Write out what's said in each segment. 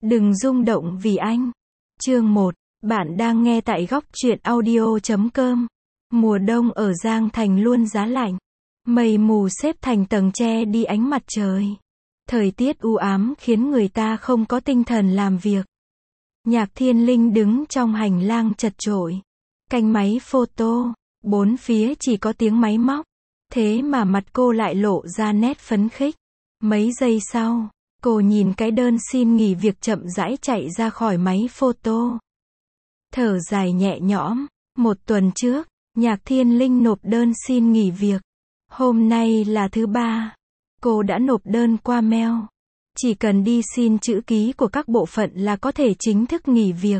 Đừng rung động vì anh. Chương 1. Bạn đang nghe tại góc truyện audio.com. Mùa đông ở Giang Thành luôn giá lạnh. Mây mù xếp thành tầng che đi ánh mặt trời. Thời tiết u ám khiến người ta không có tinh thần làm việc. Nhạc Thiên Linh đứng trong hành lang chật chội. Canh máy photo. Bốn phía chỉ có tiếng máy móc. Thế mà mặt cô lại lộ ra nét phấn khích. Mấy giây sau, cô nhìn cái đơn xin nghỉ việc chậm rãi chạy ra khỏi máy photo. Thở dài nhẹ nhõm. Một tuần trước, Nhạc Thiên Linh nộp đơn xin nghỉ việc. Hôm nay là thứ ba. Cô đã nộp đơn qua mail. Chỉ cần đi xin chữ ký của các bộ phận là có thể chính thức nghỉ việc.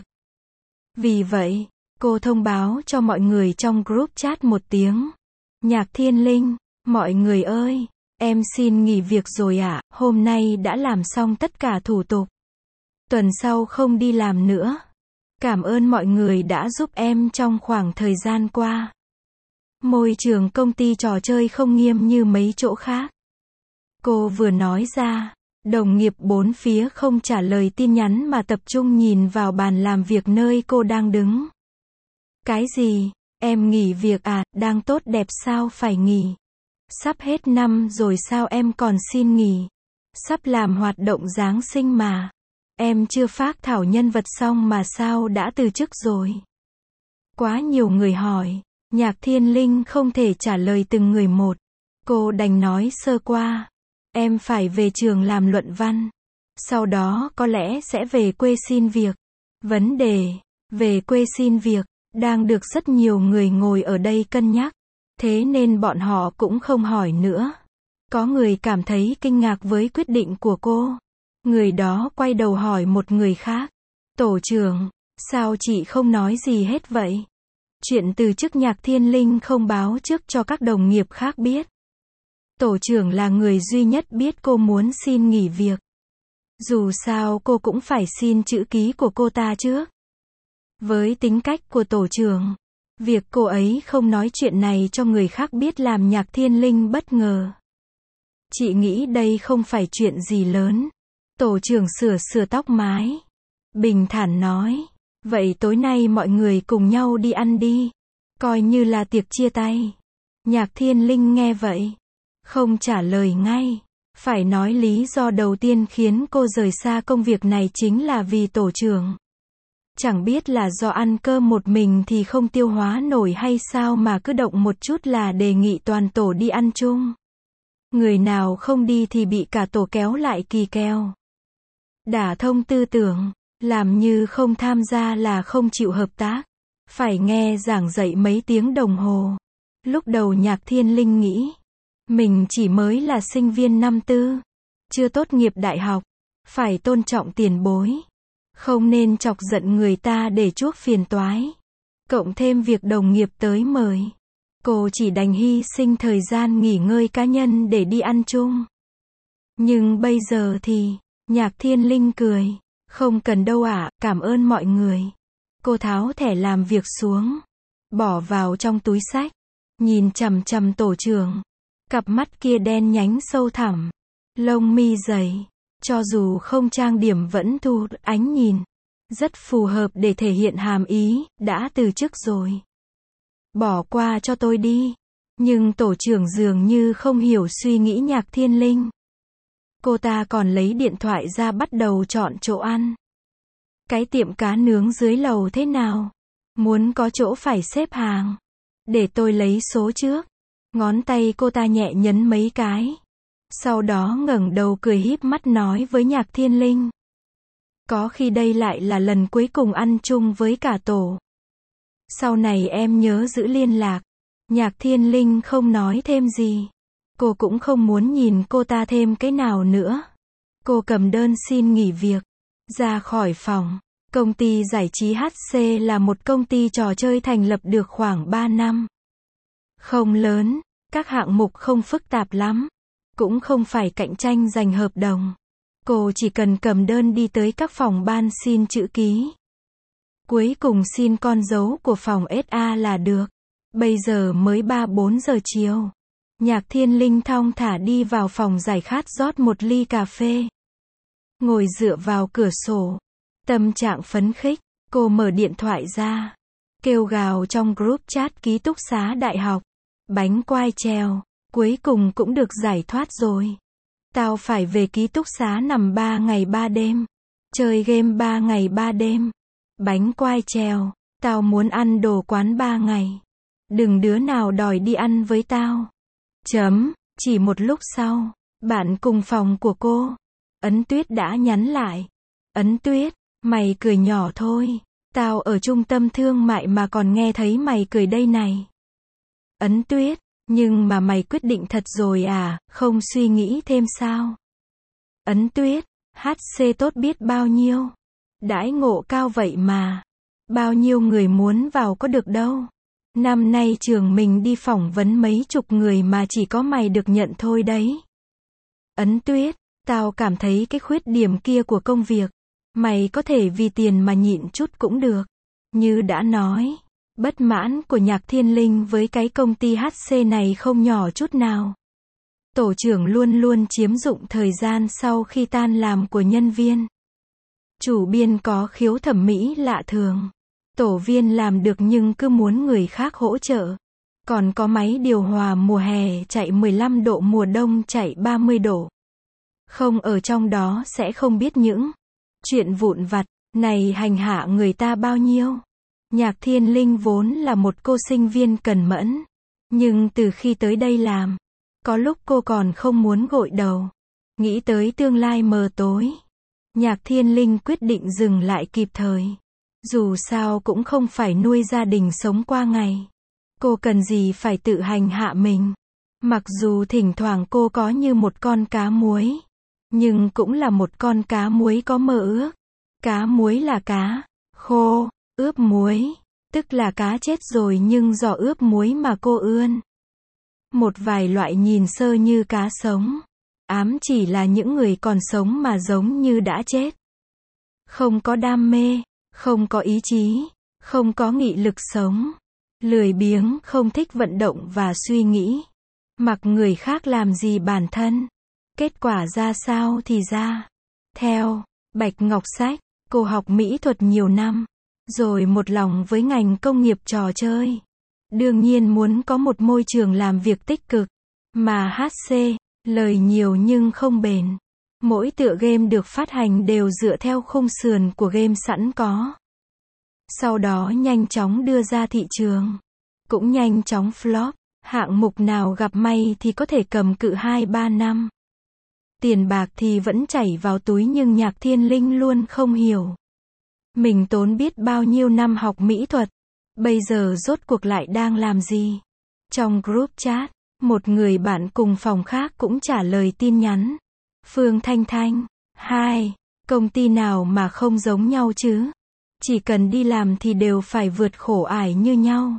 Vì vậy, cô thông báo cho mọi người trong group chat một tiếng. Nhạc Thiên Linh, mọi người ơi, em xin nghỉ việc rồi ạ, hôm nay đã làm xong tất cả thủ tục. Tuần sau không đi làm nữa. Cảm ơn mọi người đã giúp em trong khoảng thời gian qua. Môi trường công ty trò chơi không nghiêm như mấy chỗ khác. Cô vừa nói ra, đồng nghiệp bốn phía không trả lời tin nhắn mà tập trung nhìn vào bàn làm việc nơi cô đang đứng. Cái gì? Em nghỉ việc à? Đang tốt đẹp sao phải nghỉ? Sắp hết năm rồi sao em còn xin nghỉ? Sắp làm hoạt động Giáng sinh mà. Em chưa phác thảo nhân vật xong mà sao đã từ chức rồi? Quá nhiều người hỏi. Nhạc Thiên Linh không thể trả lời từng người một. Cô đành nói sơ qua. Em phải về trường làm luận văn. Sau đó có lẽ sẽ về quê xin việc. Vấn đề về quê xin việc đang được rất nhiều người ngồi ở đây cân nhắc. Thế nên bọn họ cũng không hỏi nữa. Có người cảm thấy kinh ngạc với quyết định của cô. Người đó quay đầu hỏi một người khác. Tổ trưởng, sao chị không nói gì hết vậy? Chuyện từ chức Nhạc Thiên Linh không báo trước cho các đồng nghiệp khác biết. Tổ trưởng là người duy nhất biết cô muốn xin nghỉ việc. Dù sao cô cũng phải xin chữ ký của cô ta trước. Với tính cách của tổ trưởng, việc cô ấy không nói chuyện này cho người khác biết làm Nhạc Thiên Linh bất ngờ. Chị nghĩ đây không phải chuyện gì lớn. Tổ trưởng sửa tóc mái. Bình thản nói. Vậy tối nay mọi người cùng nhau đi ăn đi. Coi như là tiệc chia tay. Nhạc Thiên Linh nghe vậy. Không trả lời ngay. Phải nói lý do đầu tiên khiến cô rời xa công việc này chính là vì tổ trưởng. Chẳng biết là do ăn cơm một mình thì không tiêu hóa nổi hay sao mà cứ động một chút là đề nghị toàn tổ đi ăn chung. Người nào không đi thì bị cả tổ kéo lại kỳ kèo. Đả thông tư tưởng, làm như không tham gia là không chịu hợp tác. Phải nghe giảng dạy mấy tiếng đồng hồ. Lúc đầu Nhạc Thiên Linh nghĩ, mình chỉ mới là sinh viên năm tư, chưa tốt nghiệp đại học, phải tôn trọng tiền bối. Không nên chọc giận người ta để chuốc phiền toái. Cộng thêm việc đồng nghiệp tới mời. Cô chỉ đành hy sinh thời gian nghỉ ngơi cá nhân để đi ăn chung. Nhưng bây giờ thì, Nhạc Thiên Linh cười. Không cần đâu ạ, cảm ơn mọi người. Cô tháo thẻ làm việc xuống. Bỏ vào trong túi xách. Nhìn chằm chằm tổ trưởng. Cặp mắt kia đen nhánh sâu thẳm. Lông mi dày. Cho dù không trang điểm vẫn thu hút ánh nhìn. Rất phù hợp để thể hiện hàm ý, đã từ chức rồi. Bỏ qua cho tôi đi. Nhưng tổ trưởng dường như không hiểu suy nghĩ Nhạc Thiên Linh. Cô ta còn lấy điện thoại ra bắt đầu chọn chỗ ăn. Cái tiệm cá nướng dưới lầu thế nào? Muốn có chỗ phải xếp hàng. Để tôi lấy số trước. Ngón tay cô ta nhẹ nhấn mấy cái. Sau đó ngẩng đầu cười híp mắt nói với Nhạc Thiên Linh. Có khi đây lại là lần cuối cùng ăn chung với cả tổ. Sau này em nhớ giữ liên lạc. Nhạc Thiên Linh không nói thêm gì. Cô cũng không muốn nhìn cô ta thêm cái nào nữa. Cô cầm đơn xin nghỉ việc. Ra khỏi phòng. Công ty giải trí HC là một công ty trò chơi thành lập được khoảng 3 năm. Không lớn. Các hạng mục không phức tạp lắm. Cũng không phải cạnh tranh giành hợp đồng. Cô chỉ cần cầm đơn đi tới các phòng ban xin chữ ký. Cuối cùng xin con dấu của phòng SA là được. Bây giờ mới 3-4 giờ chiều. Nhạc Thiên Linh thong thả đi vào phòng giải khát rót một ly cà phê. ngồi dựa vào cửa sổ. Tâm trạng phấn khích, cô mở điện thoại ra. Kêu gào trong group chat ký túc xá đại học. Bánh quai treo, cuối cùng cũng được giải thoát rồi. Tao phải về ký túc xá nằm 3 ngày 3 đêm. Chơi game 3 ngày 3 đêm. Bánh quai treo, tao muốn ăn đồ quán 3 ngày. Đừng đứa nào đòi đi ăn với tao. Chỉ một lúc sau, bạn cùng phòng của cô, Ấn Tuyết đã nhắn lại. Ấn Tuyết, mày cười nhỏ thôi. Tao ở trung tâm thương mại mà còn nghe thấy mày cười đây này. Ấn Tuyết, nhưng mà mày quyết định thật rồi à, không suy nghĩ thêm sao? Ấn Tuyết, HC tốt biết bao nhiêu. Đãi ngộ cao vậy mà. Bao nhiêu người muốn vào có được đâu. Năm nay trường mình đi phỏng vấn mấy chục người mà chỉ có mày được nhận thôi đấy. Ấn Tuyết, tao cảm thấy cái khuyết điểm kia của công việc, mày có thể vì tiền mà nhịn chút cũng được. Như đã nói, bất mãn của Nhạc Thiên Linh với cái công ty HC này không nhỏ chút nào. Tổ trưởng luôn luôn chiếm dụng thời gian sau khi tan làm của nhân viên. Chủ biên có khiếu thẩm mỹ lạ thường. Tổ viên làm được nhưng cứ muốn người khác hỗ trợ. Còn có máy điều hòa mùa hè chạy 15 độ, mùa đông chạy 30 độ. Không ở trong đó sẽ không biết những chuyện vụn vặt này hành hạ người ta bao nhiêu. Nhạc Thiên Linh vốn là một cô sinh viên cần mẫn. Nhưng từ khi tới đây làm, có lúc cô còn không muốn gội đầu. Nghĩ tới tương lai mờ tối, Nhạc Thiên Linh quyết định dừng lại kịp thời. Dù sao cũng không phải nuôi gia đình sống qua ngày. Cô cần gì phải tự hành hạ mình. Mặc dù thỉnh thoảng cô có như một con cá muối, nhưng cũng là một con cá muối có mơ ước. Cá muối là cá khô, ướp muối, tức là cá chết rồi nhưng do ướp muối mà cô ươn. Một vài loại nhìn sơ như cá sống, ám chỉ là những người còn sống mà giống như đã chết. Không có đam mê, không có ý chí, không có nghị lực sống, lười biếng, không thích vận động và suy nghĩ. Mặc người khác làm gì bản thân. Kết quả ra sao thì ra. Theo Bạch Ngọc Sách, cô học mỹ thuật nhiều năm, rồi một lòng với ngành công nghiệp trò chơi. Đương nhiên muốn có một môi trường làm việc tích cực, mà HC, lời nhiều nhưng không bền. Mỗi tựa game được phát hành đều dựa theo khung sườn của game sẵn có. Sau đó nhanh chóng đưa ra thị trường. Cũng nhanh chóng flop, hạng mục nào gặp may thì có thể cầm cự 2-3 năm. Tiền bạc thì vẫn chảy vào túi nhưng Nhạc Thiên Linh luôn không hiểu. Mình tốn biết bao nhiêu năm học mỹ thuật, bây giờ rốt cuộc lại đang làm gì? Trong group chat, một người bạn cùng phòng khác cũng trả lời tin nhắn. Phương Thanh Thanh, 2, công ty nào mà không giống nhau chứ? Chỉ cần đi làm thì đều phải vượt khổ ải như nhau.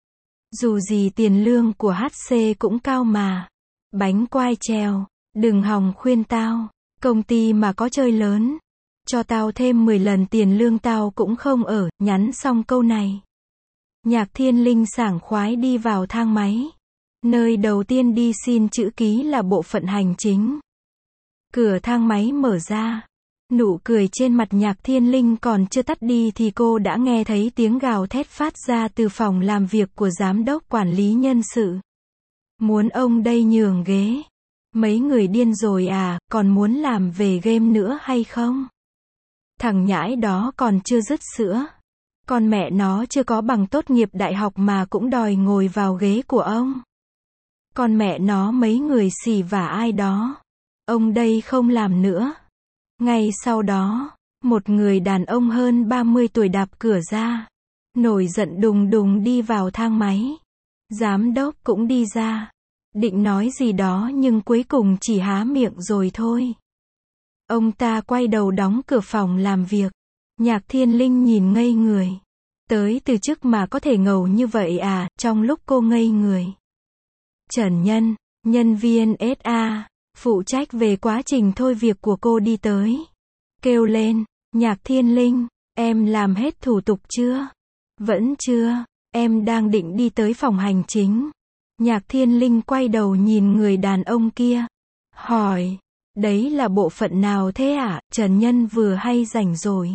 Dù gì tiền lương của HC cũng cao mà. Bánh quai treo, đừng hòng khuyên tao, công ty mà có chơi lớn, cho tao thêm 10 lần tiền lương tao cũng không ở. Nhắn xong câu này, Nhạc Thiên Linh sảng khoái đi vào thang máy. Nơi đầu tiên đi xin chữ ký là bộ phận hành chính. Cửa thang máy mở ra. Nụ cười trên mặt Nhạc Thiên Linh còn chưa tắt đi thì cô đã nghe thấy tiếng gào thét phát ra từ phòng làm việc của giám đốc quản lý nhân sự. Muốn ông đây nhường ghế. Mấy người điên rồi à, còn muốn làm về game nữa hay không? Thằng nhãi đó còn chưa dứt sữa. Con mẹ nó chưa có bằng tốt nghiệp đại học mà cũng đòi ngồi vào ghế của ông. Con mẹ nó mấy người xỉ vả ai đó. Ông đây không làm nữa. Ngay sau đó, một người đàn ông hơn 30 tuổi đạp cửa ra. Nổi giận đùng đùng đi vào thang máy. Giám đốc cũng đi ra. Định nói gì đó nhưng cuối cùng chỉ há miệng rồi thôi. Ông ta quay đầu đóng cửa phòng làm việc. Nhạc Thiên Linh nhìn ngây người. Tới từ chức mà có thể ngầu như vậy à? Trong lúc cô ngây người, Trần Nhân, nhân viên SA, phụ trách về quá trình thôi việc của cô đi tới. Kêu lên, Nhạc Thiên Linh, em làm hết thủ tục chưa? Vẫn chưa, em đang định đi tới phòng hành chính. Nhạc Thiên Linh quay đầu nhìn người đàn ông kia. Hỏi, Đấy là bộ phận nào thế ạ? Trần Nhân vừa hay rảnh rồi.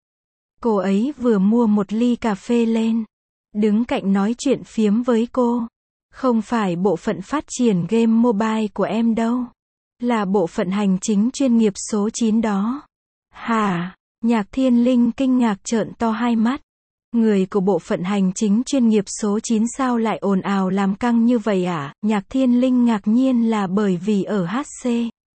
Cô ấy vừa mua một ly cà phê lên. Đứng cạnh nói chuyện phiếm với cô. Không phải bộ phận phát triển game mobile của em đâu. Là bộ phận hành chính chuyên nghiệp số 9 đó. Hả? Nhạc Thiên Linh kinh ngạc trợn to hai mắt. Người của bộ phận hành chính chuyên nghiệp số 9 sao lại ồn ào làm căng như vậy ạ? Nhạc Thiên Linh ngạc nhiên là bởi vì ở HC.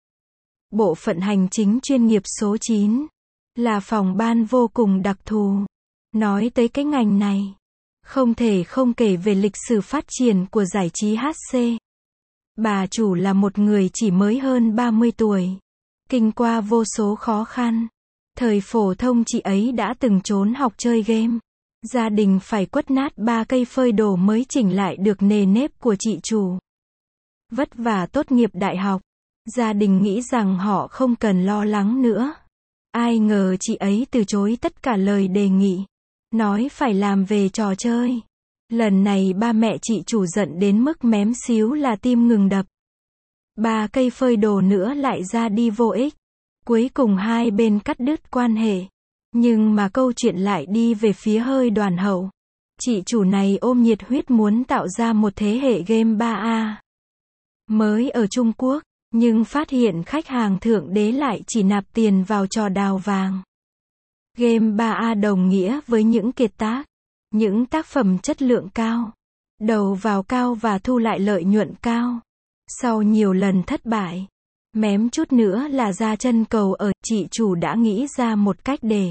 Bộ phận hành chính chuyên nghiệp số 9 là phòng ban vô cùng đặc thù. Nói tới cái ngành này, không thể không kể về lịch sử phát triển của giải trí HC. Bà chủ là một người chỉ mới hơn 30 tuổi. Kinh qua vô số khó khăn. Thời phổ thông chị ấy đã từng trốn học chơi game. Gia đình phải quất nát 3 cây phơi đồ mới chỉnh lại được nề nếp của chị chủ. Vất vả tốt nghiệp đại học. Gia đình nghĩ rằng họ không cần lo lắng nữa. Ai ngờ chị ấy từ chối tất cả lời đề nghị. Nói phải làm về trò chơi. Lần này ba mẹ chị chủ giận đến mức mém xíu là tim ngừng đập. 3 cây phơi đồ nữa lại ra đi vô ích. Cuối cùng hai bên cắt đứt quan hệ. Nhưng mà câu chuyện lại đi về phía hơi đoàn hậu. Chị chủ này ôm nhiệt huyết muốn tạo ra một thế hệ game 3A. Mới ở Trung Quốc, nhưng phát hiện khách hàng thượng đế lại chỉ nạp tiền vào trò đào vàng. Game 3A đồng nghĩa với những kiệt tác, những tác phẩm chất lượng cao, đầu vào cao và thu lại lợi nhuận cao. Sau nhiều lần thất bại, mém chút nữa là ra chân cầu ở, chị chủ đã nghĩ ra một cách để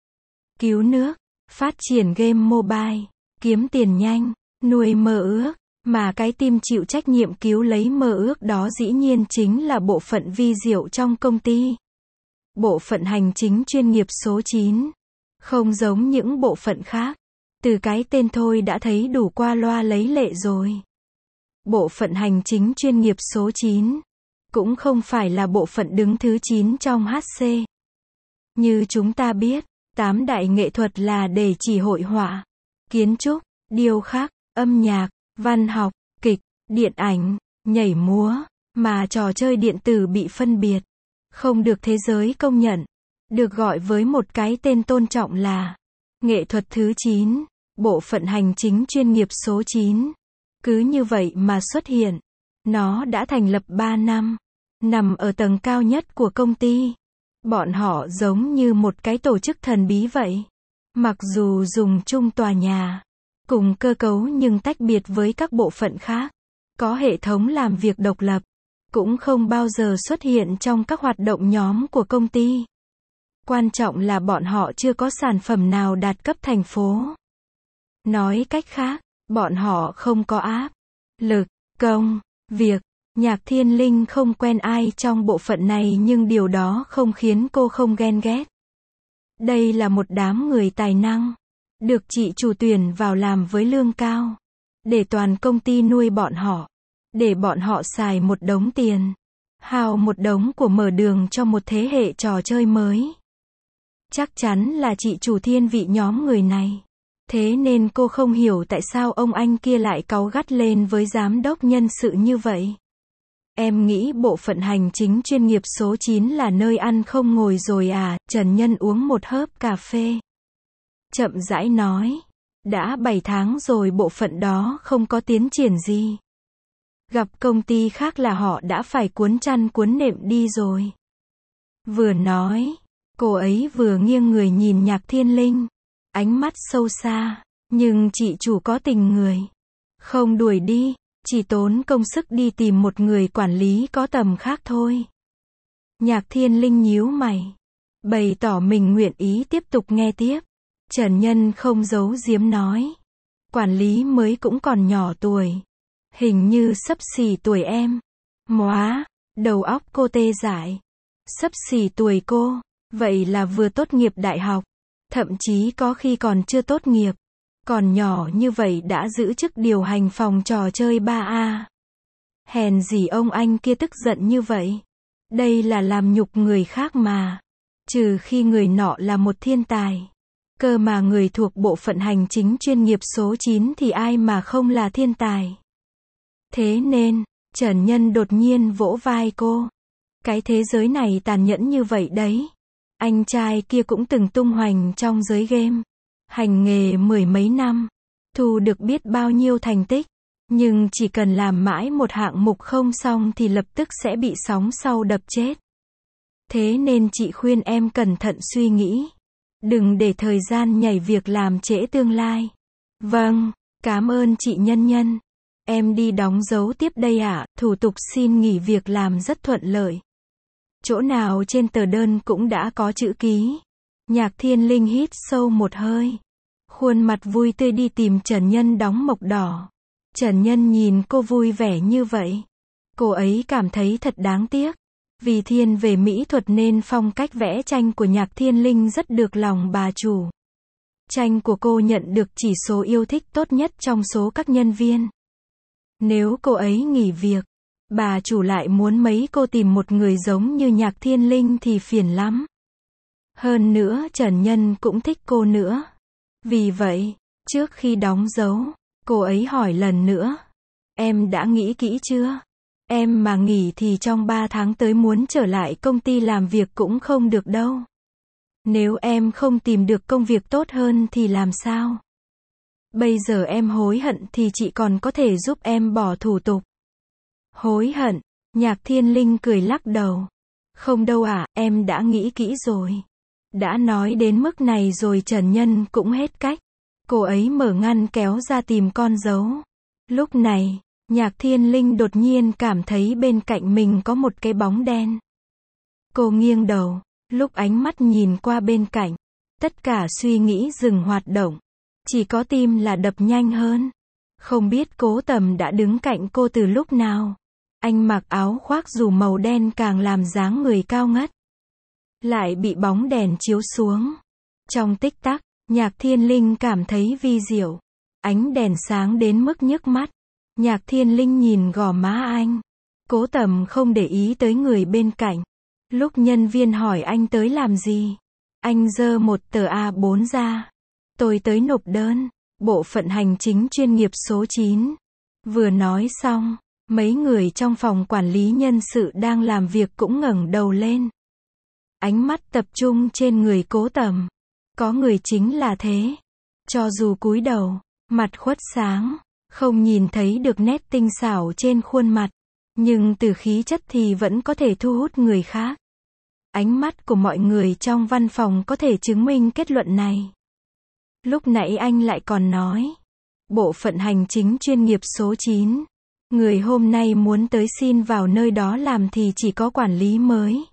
cứu nước, phát triển game mobile, kiếm tiền nhanh, nuôi mơ ước, mà cái team chịu trách nhiệm cứu lấy mơ ước đó dĩ nhiên chính là bộ phận vi diệu trong công ty. Bộ phận hành chính chuyên nghiệp số 9. Không giống những bộ phận khác. Từ cái tên thôi đã thấy đủ qua loa lấy lệ rồi. Bộ phận hành chính chuyên nghiệp số 9 cũng không phải là bộ phận đứng thứ 9 trong HC. Như chúng ta biết, 8 đại nghệ thuật là để chỉ hội họa, kiến trúc, điêu khắc, âm nhạc, văn học, kịch, điện ảnh, nhảy múa, mà trò chơi điện tử bị phân biệt, không được thế giới công nhận, được gọi với một cái tên tôn trọng là nghệ thuật thứ 9, bộ phận hành chính chuyên nghiệp số 9. Cứ như vậy mà xuất hiện. Nó đã thành lập 3 năm, nằm ở tầng cao nhất của công ty. Bọn họ giống như một cái tổ chức thần bí vậy. Mặc dù dùng chung tòa nhà, cùng cơ cấu nhưng tách biệt với các bộ phận khác. Có hệ thống làm việc độc lập, cũng không bao giờ xuất hiện trong các hoạt động nhóm của công ty. Quan trọng là bọn họ chưa có sản phẩm nào đạt cấp thành phố. Nói cách khác, bọn họ không có áp lực, công việc. Nhạc Thiên Linh không quen ai trong bộ phận này nhưng điều đó không khiến cô không ghen ghét. Đây là một đám người tài năng, được chị chủ tuyển vào làm với lương cao, để toàn công ty nuôi bọn họ, để bọn họ xài một đống tiền, hào một đống của mở đường cho một thế hệ trò chơi mới. Chắc chắn là chị chủ thiên vị nhóm người này. Thế nên cô không hiểu tại sao ông anh kia lại cáu gắt lên với giám đốc nhân sự như vậy. Em nghĩ bộ phận hành chính chuyên nghiệp số 9 là nơi ăn không ngồi rồi à? Trần Nhân uống một hớp cà phê. Chậm rãi nói. Đã 7 tháng rồi bộ phận đó không có tiến triển gì. Gặp công ty khác là họ đã phải cuốn chăn cuốn nệm đi rồi. Vừa nói, cô ấy vừa nghiêng người nhìn Nhạc Thiên Linh. Ánh mắt sâu xa. Nhưng chị chủ có tình người. Không đuổi đi. Chỉ tốn công sức đi tìm một người quản lý có tầm khác thôi. Nhạc Thiên Linh nhíu mày, bày tỏ mình nguyện ý tiếp tục nghe tiếp. Trần Nhân không giấu giếm nói. Quản lý mới cũng còn nhỏ tuổi. Hình như xấp xỉ tuổi em. Móa, đầu óc cô tê dại. Xấp xỉ tuổi cô, vậy là vừa tốt nghiệp đại học. Thậm chí có khi còn chưa tốt nghiệp. Còn nhỏ như vậy đã giữ chức điều hành phòng trò chơi 3A. Hèn gì ông anh kia tức giận như vậy. Đây là làm nhục người khác mà. Trừ khi người nọ là một thiên tài. Cơ mà người thuộc bộ phận hành chính chuyên nghiệp số 9 thì ai mà không là thiên tài. Thế nên, Trần Nhân đột nhiên vỗ vai cô. Cái thế giới này tàn nhẫn như vậy đấy. Anh trai kia cũng từng tung hoành trong giới game. Hành nghề mười mấy năm. Thu được biết bao nhiêu thành tích. Nhưng chỉ cần làm mãi một hạng mục không xong thì lập tức sẽ bị sóng sau đập chết. Thế nên chị khuyên em cẩn thận suy nghĩ. Đừng để thời gian nhảy việc làm trễ tương lai. Vâng, cảm ơn chị Nhân Nhân. Em đi đóng dấu tiếp đây ạ, thủ tục xin nghỉ việc làm rất thuận lợi. Chỗ nào trên tờ đơn cũng đã có chữ ký. Nhạc Thiên Linh hít sâu một hơi. Khuôn mặt vui tươi đi tìm Trần Nhân đóng mộc đỏ. Trần Nhân nhìn cô vui vẻ như vậy. Cô ấy cảm thấy thật đáng tiếc. Vì thiên về mỹ thuật nên phong cách vẽ tranh của Nhạc Thiên Linh rất được lòng bà chủ. Tranh của cô nhận được chỉ số yêu thích tốt nhất trong số các nhân viên. Nếu cô ấy nghỉ việc, bà chủ lại muốn mấy cô tìm một người giống như Nhạc Thiên Linh thì phiền lắm. Hơn nữa Trần Nhân cũng thích cô nữa. Vì vậy, trước khi đóng dấu, cô ấy hỏi lần nữa. Em đã nghĩ kỹ chưa? Em mà nghỉ thì trong 3 tháng tới muốn trở lại công ty làm việc cũng không được đâu. Nếu em không tìm được công việc tốt hơn thì làm sao? Bây giờ em hối hận thì chị còn có thể giúp em bỏ thủ tục. Hối hận? Nhạc Thiên Linh cười lắc đầu. Không đâu ạ, em đã nghĩ kỹ rồi. Đã nói đến mức này rồi Trần Nhân cũng hết cách. Cô ấy mở ngăn kéo ra tìm con dấu. Lúc này, Nhạc Thiên Linh đột nhiên cảm thấy bên cạnh mình có một cái bóng đen. Cô nghiêng đầu, lúc ánh mắt nhìn qua bên cạnh, tất cả suy nghĩ dừng hoạt động. Chỉ có tim là đập nhanh hơn. Không biết Cố Tầm đã đứng cạnh cô từ lúc nào. Anh mặc áo khoác dù màu đen càng làm dáng người cao ngất. Lại bị bóng đèn chiếu xuống. Trong tích tắc, Nhạc Thiên Linh cảm thấy vi diệu. Ánh đèn sáng đến mức nhức mắt. Nhạc Thiên Linh nhìn gò má anh. Cố Tầm không để ý tới người bên cạnh. Lúc nhân viên hỏi anh tới làm gì, anh giơ một tờ A4 ra. Tôi tới nộp đơn, bộ phận hành chính chuyên nghiệp số 9. Vừa nói xong, mấy người trong phòng quản lý nhân sự đang làm việc cũng ngẩng đầu lên. Ánh mắt tập trung trên người Cố Tầm. Có người chính là thế. Cho dù cúi đầu, mặt khuất sáng, không nhìn thấy được nét tinh xảo trên khuôn mặt, nhưng từ khí chất thì vẫn có thể thu hút người khác. Ánh mắt của mọi người trong văn phòng có thể chứng minh kết luận này. Lúc nãy anh lại còn nói, bộ phận hành chính chuyên nghiệp số 9, người hôm nay muốn tới xin vào nơi đó làm thì chỉ có quản lý mới.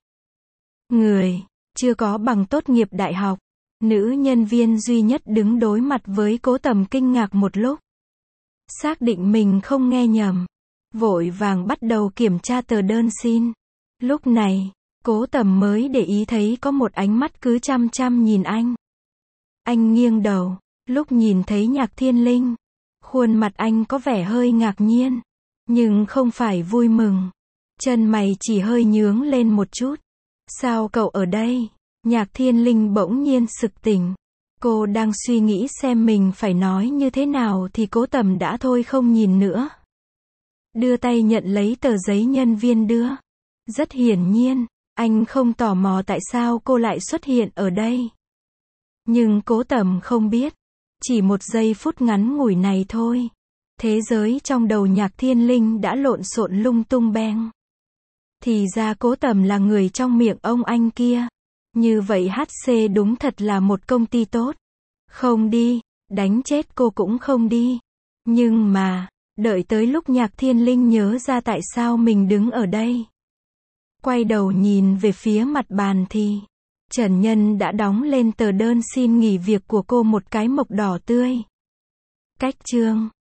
Người chưa có bằng tốt nghiệp đại học. Nữ nhân viên duy nhất đứng đối mặt với Cố Tầm kinh ngạc một lúc. Xác định mình không nghe nhầm, vội vàng bắt đầu kiểm tra tờ đơn xin. Lúc này, Cố Tầm mới để ý thấy có một ánh mắt cứ chăm chăm nhìn anh. Anh nghiêng đầu, lúc nhìn thấy Nhạc Thiên Linh, khuôn mặt anh có vẻ hơi ngạc nhiên, nhưng không phải vui mừng. Chân mày chỉ hơi nhướng lên một chút. Sao cậu ở đây? Nhạc Thiên Linh bỗng nhiên sực tỉnh. Cô đang suy nghĩ xem mình phải nói như thế nào thì Cố Tầm đã thôi không nhìn nữa. Đưa tay nhận lấy tờ giấy nhân viên đưa. Rất hiển nhiên, anh không tò mò tại sao cô lại xuất hiện ở đây. Nhưng Cố Tầm không biết, chỉ một giây phút ngắn ngủi này thôi, thế giới trong đầu Nhạc Thiên Linh đã lộn xộn lung tung beng. Thì ra Cố Tầm là người trong miệng ông anh kia. Như vậy HC đúng thật là một công ty tốt. Không đi, đánh chết cô cũng không đi. Nhưng mà, đợi tới lúc Nhạc Thiên Linh nhớ ra tại sao mình đứng ở đây. Quay đầu nhìn về phía mặt bàn thì, Trần Nhân đã đóng lên tờ đơn xin nghỉ việc của cô một cái mộc đỏ tươi. Cách chương